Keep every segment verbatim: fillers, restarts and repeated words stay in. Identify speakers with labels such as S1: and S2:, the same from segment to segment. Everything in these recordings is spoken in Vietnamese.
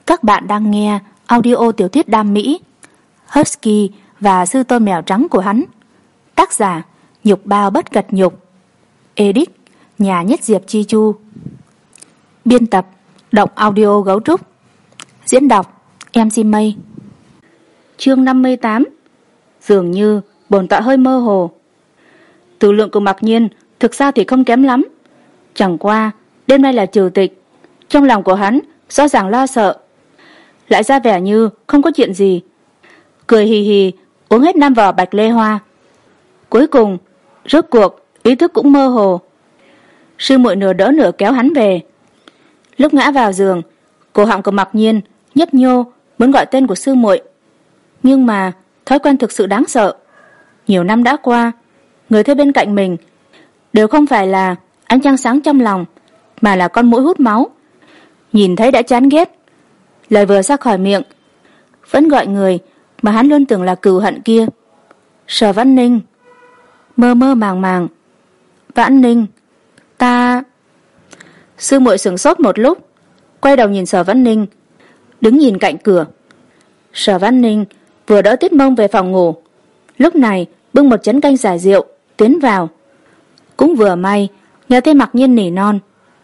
S1: Các bạn đang nghe audio tiểu thuyết đam mỹ Husky và sư tôn mèo trắng của hắn. Tác giả Nhục Bao Bất Cật Nhục. Edit Nhà Nhất Diệp Chi Chu. Biên tập Động Audio Gấu Trúc. Diễn đọc em xê Mây. Chương năm mươi tám. Dường như bổn tọa hơi mơ hồ. Từ lượng của Mặc Nhiên thực ra thì không kém lắm. Chẳng qua đêm nay là trừ tịch, trong lòng của hắn rõ ràng lo sợ, lại ra vẻ như không có chuyện gì, cười hì hì uống hết năm vỏ bạch lê hoa. Cuối cùng rốt cuộc ý thức cũng mơ hồ. Sư muội nửa đỡ nửa kéo hắn về. Lúc ngã vào giường, cổ họng của Mặc Nhiên nhấp nhô muốn gọi tên của sư muội, nhưng mà thói quen thực sự đáng sợ. Nhiều năm đã qua, người thấy bên cạnh mình đều không phải là ánh trăng sáng trong lòng, mà là con muỗi hút máu. Nhìn thấy đã chán ghét, lời vừa ra khỏi miệng vẫn gọi người mà hắn luôn tưởng là cừu hận kia. Sở Vãn Ninh. Mơ mơ màng màng. Vãn Ninh, ta... Sư muội sửng sốt một lúc, quay đầu nhìn Sở Vãn Ninh đứng nhìn cạnh cửa. Sở Vãn Ninh vừa đỡ Tiết Mông về phòng ngủ, lúc này bưng một chén canh giải rượu tiến vào. Cũng vừa may nghe thấy Mặc Nhiên nỉ non.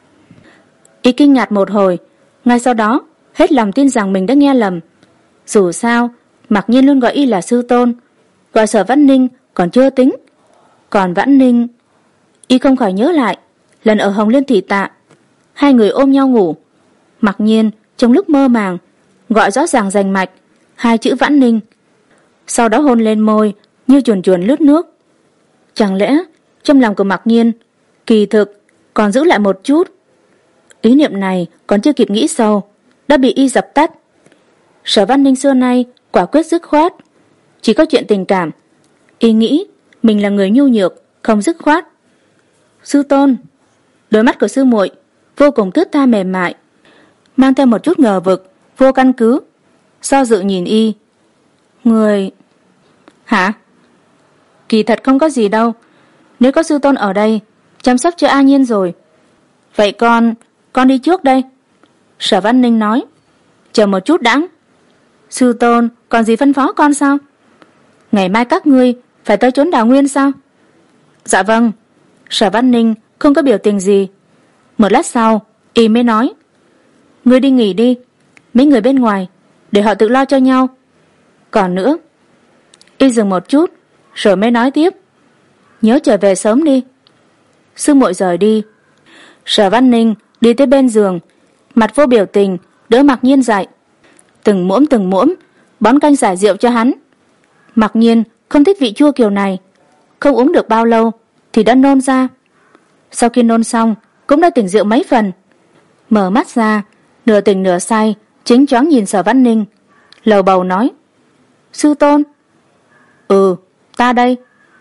S1: Y kinh ngạc một hồi, ngay sau đó hết lòng tin rằng mình đã nghe lầm. Dù sao Mặc Nhiên luôn gọi y là sư tôn, gọi Sở Vãn Ninh còn chưa tính, còn Vãn Ninh... Y không khỏi nhớ lại lần ở Hồng Liên Thị Tạ, hai người ôm nhau ngủ. Mặc Nhiên trong lúc mơ màng gọi rõ ràng rành mạch hai chữ Vãn Ninh, sau đó hôn lên môi như chuồn chuồn lướt nước. Chẳng lẽ trong lòng của Mặc Nhiên kỳ thực còn giữ lại một chút? Ý niệm này còn chưa kịp nghĩ sâu đã bị y dập tắt. Sở Vãn Ninh xưa nay quả quyết dứt khoát, chỉ có chuyện tình cảm. Y nghĩ mình là người nhu nhược, không dứt khoát. Sư tôn. Đôi mắt của sư muội vô cùng thướt tha mềm mại, mang theo một chút ngờ vực vô căn cứ, do dự nhìn y. Người... Hả? Kỳ thật không có gì đâu, nếu có sư tôn ở đây chăm sóc cho A Nhiên rồi. Vậy con con đi trước đây. Sở Vãn Ninh nói. Chờ một chút đãng. Sư tôn còn gì phân phó con sao? Ngày mai các ngươi phải tới chốn Đào Nguyên sao? Dạ vâng. Sở Vãn Ninh không có biểu tình gì. Một lát sau y mới nói. Ngươi đi nghỉ đi, mấy người bên ngoài để họ tự lo cho nhau. Còn nữa... Y dừng một chút rồi mới nói tiếp. Nhớ trở về sớm đi. Sư muội rời đi. Sở Vãn Ninh đi tới bên giường, mặt vô biểu tình đỡ Mặc Nhiên dậy, từng muỗng từng muỗng bón canh giải rượu cho hắn. Mặc Nhiên không thích vị chua kiểu này, không uống được bao lâu thì đã nôn ra. Sau khi nôn xong cũng đã tỉnh rượu mấy phần, mở mắt ra nửa tỉnh nửa say, chính choáng nhìn Sở Vãn Ninh, lầu bầu nói. Sư tôn. Ừ, ta đây.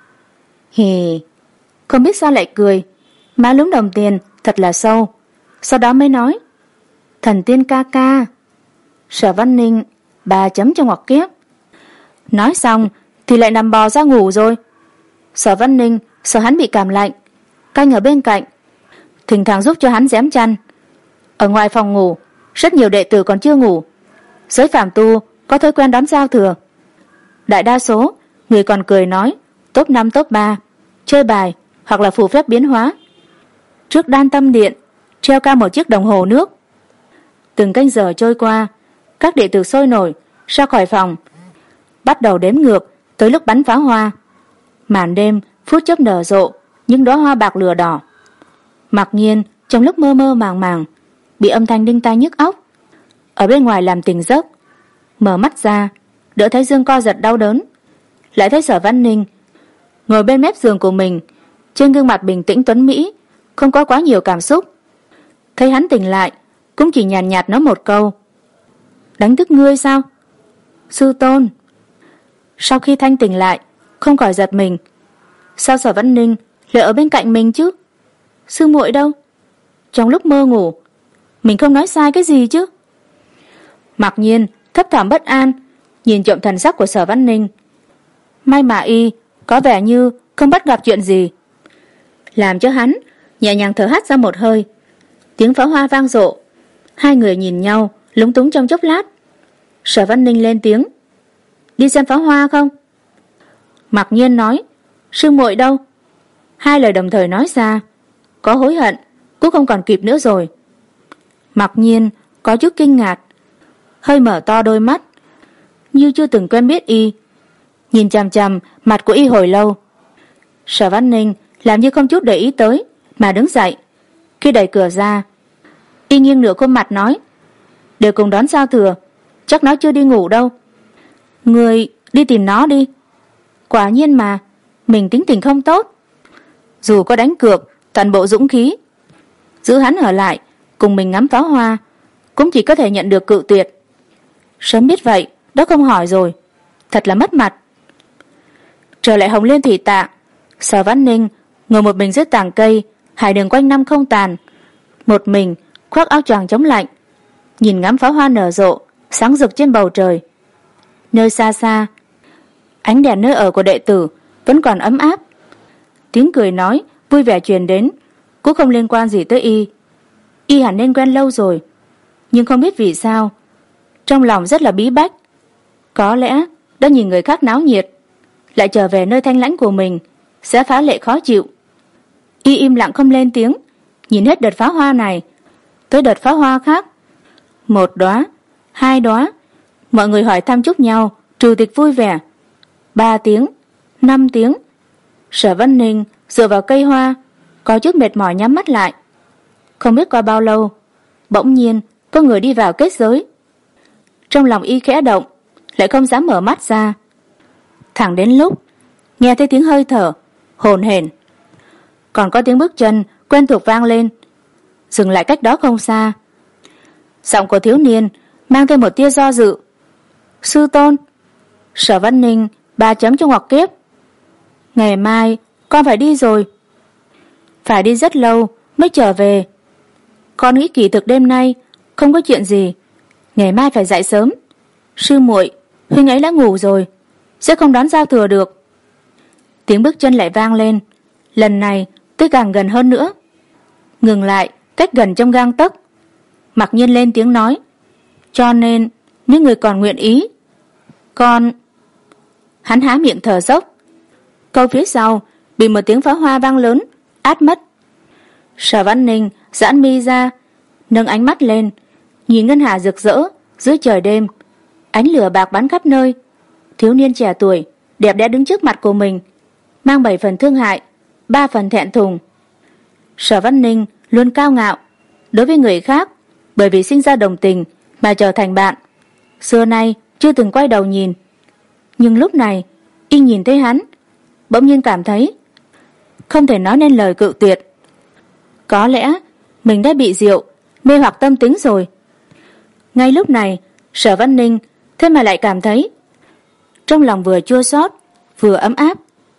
S1: Hì, không biết sao lại cười, má lúm đồng tiền thật là sâu. Sau đó mới nói. Thần tiên ca ca. Sở Vãn Ninh ba chấm trong ngoặc kép. Nói xong thì lại nằm bò ra ngủ rồi. Sở Vãn Ninh sợ hắn bị cảm lạnh, canh ở bên cạnh, thỉnh thoảng giúp cho hắn dém chăn. Ở ngoài phòng ngủ rất nhiều đệ tử còn chưa ngủ. Giới phàm tu có thói quen đón giao thừa. Đại đa số người còn cười nói top năm top ba, chơi bài hoặc là phù phép biến hóa. Trước Đan Tâm Điện treo cao một chiếc đồng hồ nước. Từng canh giờ trôi qua, các đệ tử sôi nổi ra khỏi phòng, bắt đầu đếm ngược tới lúc bắn pháo hoa. Màn đêm phút chốc nở rộ những đóa hoa bạc lửa đỏ. Mặc Nhiên trong lúc mơ mơ màng màng bị âm thanh đinh tai nhức óc ở bên ngoài làm tỉnh giấc. Mở mắt ra, đỡ thấy dương co giật đau đớn, lại thấy Sở Vãn Ninh ngồi bên mép giường của mình, trên gương mặt bình tĩnh tuấn mỹ, không có quá nhiều cảm xúc. Thấy hắn tỉnh lại cũng chỉ nhàn nhạt, nhạt nói một câu. Đánh thức ngươi sao? Sư tôn. Sau khi thanh tỉnh lại không khỏi giật mình. Sao Sở Vãn Ninh lại ở bên cạnh mình chứ? Sư muội đâu? Trong lúc mơ ngủ mình không nói sai cái gì chứ? Mặc Nhiên thấp thỏm bất an nhìn trộm thần sắc của Sở Vãn Ninh. May mà y có vẻ như không bắt gặp chuyện gì, làm cho hắn nhẹ nhàng thở hắt ra một hơi. Tiếng pháo hoa vang rộ, hai người nhìn nhau lúng túng trong chốc lát. Sở Văn Ninh lên tiếng: Đi xem pháo hoa không? Mặc Nhiên nói: Sư muội đâu? Hai lời đồng thời nói ra, có hối hận cũng không còn kịp nữa rồi. Mặc Nhiên có chút kinh ngạc, hơi mở to đôi mắt như chưa từng quen biết y, nhìn chằm chằm mặt của y hồi lâu. Sở Văn Ninh làm như không chút để ý tới mà đứng dậy. Khi đẩy cửa ra, y nghiêng nửa khuôn mặt nói: Để cùng đón giao thừa, chắc nó chưa đi ngủ đâu. Người đi tìm nó đi. Quả nhiên mà, mình tính tình không tốt. Dù có đánh cược toàn bộ dũng khí, giữ hắn ở lại cùng mình ngắm pháo hoa, cũng chỉ có thể nhận được cự tuyệt. Sớm biết vậy đã không hỏi rồi, thật là mất mặt. Trở lại Hồng Liên Thủy Tạ, Sở Văn Ninh ngồi một mình dưới tàng cây hải đường quanh năm không tàn, một mình khoác áo choàng chống lạnh, nhìn ngắm pháo hoa nở rộ sáng rực trên bầu trời. Nơi xa xa, ánh đèn nơi ở của đệ tử vẫn còn ấm áp, tiếng cười nói vui vẻ truyền đến, cũng không liên quan gì tới y. Y hẳn nên quen lâu rồi, nhưng không biết vì sao trong lòng rất là bí bách. Có lẽ đã nhìn người khác náo nhiệt, lại trở về nơi thanh lãnh của mình sẽ phá lệ khó chịu. Y im lặng không lên tiếng, nhìn hết đợt pháo hoa này tới đợt pháo hoa khác. Một đóa, hai đóa, mọi người hỏi thăm chúc nhau, trừ tịch vui vẻ. Ba tiếng, năm tiếng. Sở Văn Ninh dựa vào cây hoa, có chút mệt mỏi nhắm mắt lại. Không biết qua bao lâu, bỗng nhiên có người đi vào kết giới. Trong lòng y khẽ động, lại không dám mở mắt ra. Thẳng đến lúc nghe thấy tiếng hơi thở hồn hển, còn có tiếng bước chân quen thuộc vang lên, dừng lại cách đó không xa. Giọng của thiếu niên mang thêm một tia do dự. Sư tôn. Sở Văn Ninh ba chấm trong ngoặc kép. Ngày mai con phải đi rồi. Phải đi rất lâu mới trở về. Con nghĩ kỳ thực đêm nay không có chuyện gì, ngày mai phải dậy sớm. Sư muội, huynh ấy đã ngủ rồi, sẽ không đón giao thừa được. Tiếng bước chân lại vang lên, lần này tới càng gần hơn nữa, ngừng lại cách gần trong gang tấc. Mặc Nhiên lên tiếng nói: Cho nên nếu người còn nguyện ý, con... Hắn há miệng thở dốc, câu phía sau bị một tiếng pháo hoa vang lớn át mất. Sở Văn Ninh giãn mi ra, nâng ánh mắt lên, nhìn ngân hà rực rỡ dưới trời đêm, ánh lửa bạc bắn khắp nơi. Thiếu niên trẻ tuổi đẹp đẽ đứng trước mặt của mình, mang bảy phần thương hại, ba phần thẹn thùng. Sở Văn Ninh luôn cao ngạo, đối với người khác bởi vì sinh ra đồng tình mà trở thành bạn, xưa nay chưa từng quay đầu nhìn. Nhưng lúc này y nhìn thấy hắn, bỗng nhiên cảm thấy không thể nói nên lời cự tuyệt. Có lẽ mình đã bị rượu mê hoặc tâm tính rồi. Ngay lúc này Sở Văn Ninh thế mà lại cảm thấy trong lòng vừa chua xót vừa ấm áp.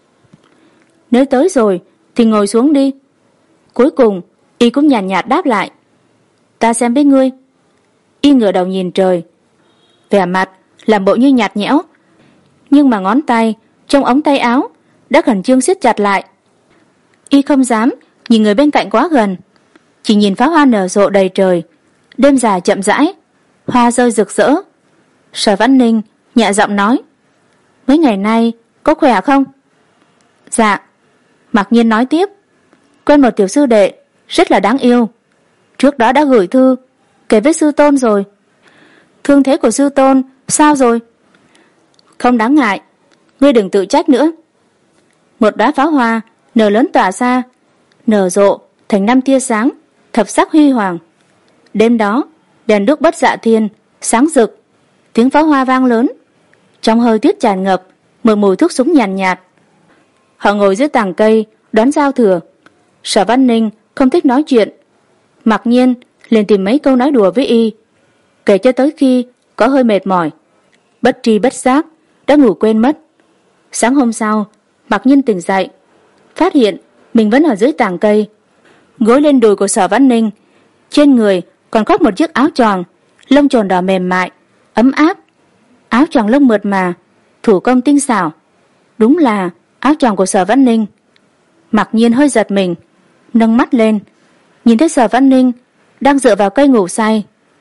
S1: Nếu tới rồi thì ngồi xuống đi. Cuối cùng y cũng nhàn nhạt, nhạt đáp lại: Ta xem với ngươi. Y ngửa đầu nhìn trời, vẻ mặt làm bộ như nhạt nhẽo, nhưng mà ngón tay trong ống tay áo đã khẩn trương siết chặt lại. Y không dám nhìn người bên cạnh quá gần, chỉ nhìn pháo hoa nở rộ đầy trời, đêm dài chậm rãi, hoa rơi rực rỡ. Sở Văn Ninh nhẹ giọng nói: Mấy ngày nay có khỏe không? Dạ. Mặc Nhiên nói tiếp: Quen một tiểu sư đệ rất là đáng yêu, trước đó đã gửi thư kể với sư tôn rồi. Thương thế của sư tôn sao rồi? Không đáng ngại, ngươi đừng tự trách nữa. Một đóa pháo hoa nở lớn tỏa ra, nở rộ thành năm tia sáng thập sắc huy hoàng. Đêm đó đèn đuốc Bất Dạ Thiên sáng rực, tiếng pháo hoa vang lớn, trong hơi tuyết tràn ngập một mùi thuốc súng nhàn nhạt, nhạt. Họ ngồi dưới tàng cây đón giao thừa. Sở Văn Ninh không thích nói chuyện, Mặc Nhiên liền tìm mấy câu nói đùa với y, kể cho tới khi có hơi mệt mỏi, bất tri bất giác đã ngủ quên mất. Sáng hôm sau, Mặc Nhiên tỉnh dậy, phát hiện mình vẫn ở dưới tàng cây, gối lên đùi của Sở Văn Ninh, trên người còn khoác một chiếc áo choàng lông trồn đỏ mềm mại ấm áp. Áo choàng lông mượt mà, thủ công tinh xảo, đúng là áo choàng của Sở Văn Ninh. Mặc Nhiên hơi giật mình, nâng mắt lên, nhìn thấy Sở Văn Ninh đang dựa vào cây ngủ say.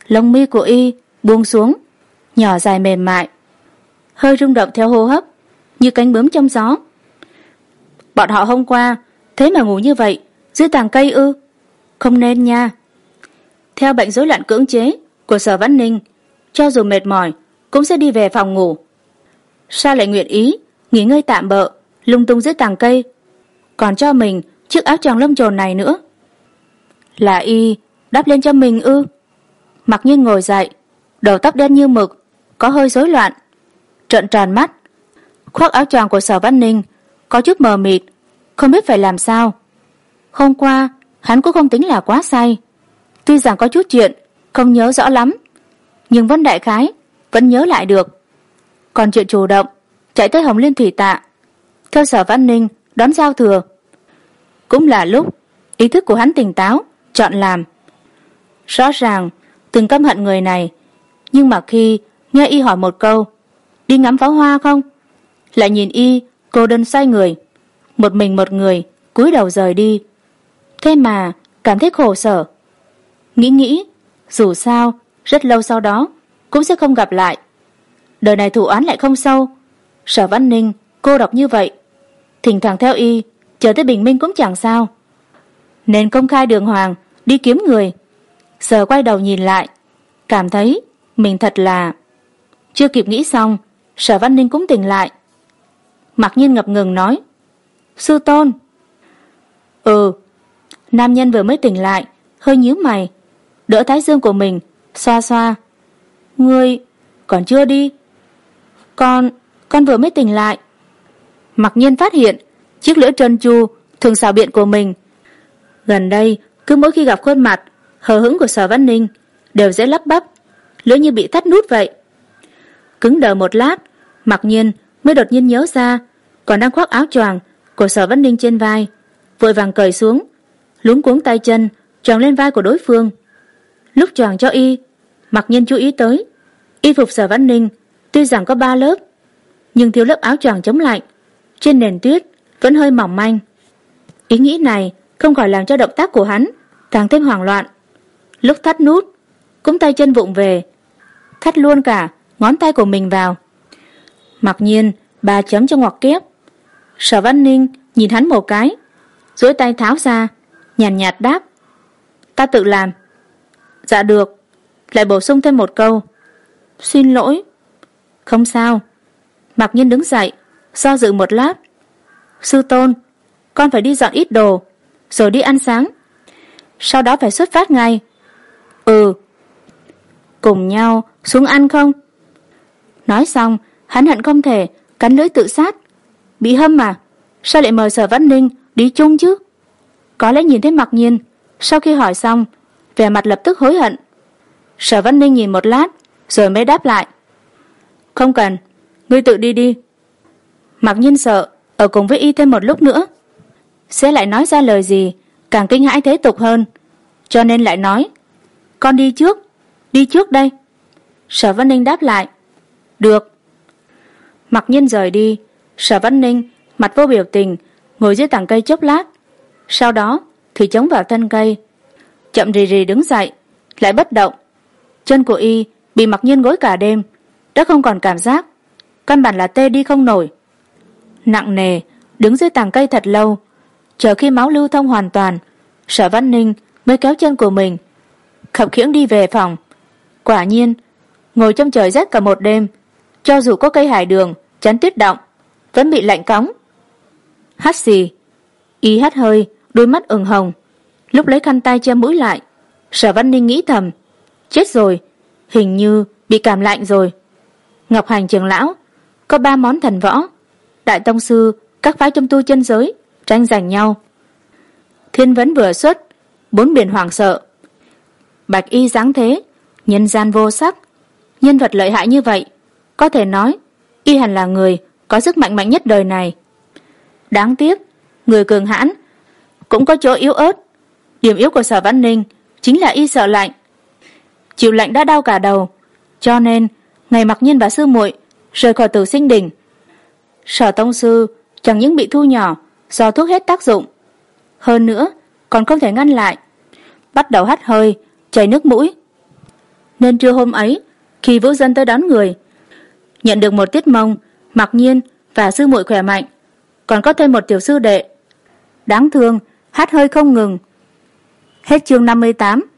S1: Lông mi của y buông xuống, nhỏ dài mềm mại, hơi rung động theo hô hấp, như cánh bướm trong gió. Bọn họ hôm qua thế mà ngủ như vậy dưới tàng cây ư? Không nên nha. Theo bệnh rối loạn cưỡng chế của Sở Vãn Ninh, cho dù mệt mỏi cũng sẽ đi về phòng ngủ. Sao lại nguyện ý nghỉ ngơi tạm bợ lung tung dưới tàng cây, còn cho mình chiếc áo choàng lông chồn này nữa? Là y đắp lên cho mình ư? Mặc Nhiên ngồi dậy, đầu tóc đen như mực, có hơi rối loạn, trợn tròn mắt. Khoác áo choàng của Sở Vãn Ninh có chút mờ mịt, không biết phải làm sao. Hôm qua hắn cũng không tính là quá say, tuy rằng có chút chuyện không nhớ rõ lắm, nhưng vẫn đại khái vẫn nhớ lại được. Còn chuyện chủ động chạy tới Hồng Liên Thủy Tạ theo Sở Vãn Ninh đón giao thừa, cũng là lúc ý thức của hắn tỉnh táo chọn làm. Rõ ràng từng căm hận người này, nhưng mà khi nghe y hỏi một câu đi ngắm pháo hoa không, lại nhìn y cô đơn xoay người, một mình một người cúi đầu rời đi, thế mà cảm thấy khổ sở. Nghĩ nghĩ dù sao rất lâu sau đó cũng sẽ không gặp lại, đời này thù oán lại không sâu. Sở Vãn Ninh cô độc như vậy, thỉnh thoảng theo y chờ tới bình minh cũng chẳng sao, nên công khai đường hoàng đi kiếm người. Giờ quay đầu nhìn lại, cảm thấy mình thật là... Chưa kịp nghĩ xong, Sở Vãn Ninh cũng tỉnh lại. Mặc Nhiên ngập ngừng nói: Sư tôn. Ừ. Nam nhân vừa mới tỉnh lại hơi nhíu mày, đỡ thái dương của mình xoa xoa. Ngươi còn chưa đi? Con, con vừa mới tỉnh lại. Mặc Nhiên phát hiện chiếc lưỡi trơn tru thường xào biện của mình gần đây cứ mỗi khi gặp khuôn mặt hờ hững của Sở Vãn Ninh đều dễ lắp bắp, lưỡi như bị thắt nút vậy. Cứng đờ một lát, Mặc Nhiên mới đột nhiên nhớ ra còn đang khoác áo choàng của Sở Vãn Ninh trên vai, vội vàng cởi xuống, luống cuống tay chân choàng lên vai của đối phương. Lúc choàng cho y, Mặc Nhiên chú ý tới y phục Sở Vãn Ninh tuy rằng có ba lớp, nhưng thiếu lớp áo choàng chống lạnh, trên nền tuyết vẫn hơi mỏng manh. Ý nghĩ này không khỏi làm cho động tác của hắn càng thêm hoảng loạn. Lúc thắt nút cũng tay chân vụng về, thắt luôn cả ngón tay của mình vào. Mặc Nhiên ba chấm cho ngoặc kép. Sở Vãn Ninh nhìn hắn một cái, duỗi tay tháo ra, nhàn nhạt, nhạt đáp: Ta tự làm. Dạ được. Lại bổ sung thêm một câu: Xin lỗi. Không sao. Mặc Nhiên đứng dậy, do dự một lát. Sư tôn, con phải đi dọn ít đồ rồi đi ăn sáng, sau đó phải xuất phát ngay. Ừ. Cùng nhau xuống ăn không? Nói xong hắn hận không thể cắn lưỡi tự sát. Bị hâm mà, sao lại mời Sở Vãn Ninh đi chung chứ? Có lẽ nhìn thấy Mặc Nhiên sau khi hỏi xong vẻ mặt lập tức hối hận. Sở Vãn Ninh nhìn một lát rồi mới đáp lại: Không cần, ngươi tự đi đi. Mặc Nhiên sợ ở cùng với y thêm một lúc nữa sẽ lại nói ra lời gì càng kinh hãi thế tục hơn, cho nên lại nói: Con đi trước, đi trước đây. Sở Vãn Ninh đáp lại: Được. Mặc Nhiên rời đi. Sở Vãn Ninh mặt vô biểu tình ngồi dưới tảng cây chốc lát, sau đó thì chống vào thân cây, chậm rì rì đứng dậy, lại bất động. Chân của y bị Mặc Nhiên gối cả đêm đã không còn cảm giác, căn bản là tê đi không nổi. Nặng nề đứng dưới tảng cây thật lâu, chờ khi máu lưu thông hoàn toàn, Sở Vãn Ninh mới kéo chân của mình khập khiễng đi về phòng. Quả nhiên ngồi trong trời rét cả một đêm, cho dù có cây hải đường chắn tuyết động vẫn bị lạnh cóng. Hắt xì, y hắt hơi, đôi mắt ửng hồng. Lúc lấy khăn tay che mũi lại, Sở Vãn Ninh nghĩ thầm: Chết rồi, hình như bị cảm lạnh rồi. Ngọc Hành trưởng lão có ba món thần võ, đại tông sư các phái trong tu chân giới tranh giành nhau. Thiên vấn vừa xuất, bốn biển hoảng sợ. Bạch y dáng thế, nhân gian vô sắc, nhân vật lợi hại như vậy, có thể nói y hẳn là người có sức mạnh mạnh nhất đời này. Đáng tiếc người cường hãn cũng có chỗ yếu ớt. Điểm yếu của Sở Vãn Ninh chính là y sợ lạnh. Chịu lạnh đã đau cả đầu, cho nên ngày Mặc Nhiên và sư muội rời khỏi Tử Sinh Đỉnh, Sở tông sư chẳng những bị thu nhỏ do thuốc hết tác dụng, hơn nữa còn không thể ngăn lại, bắt đầu hắt hơi, chảy nước mũi. Nên trưa hôm ấy, khi Vũ Dân tới đón người, nhận được một Tiết Mông, Mặc Nhiên và sư muội khỏe mạnh, còn có thêm một tiểu sư đệ. Đáng thương, hát hơi không ngừng. Hết chương năm mươi tám.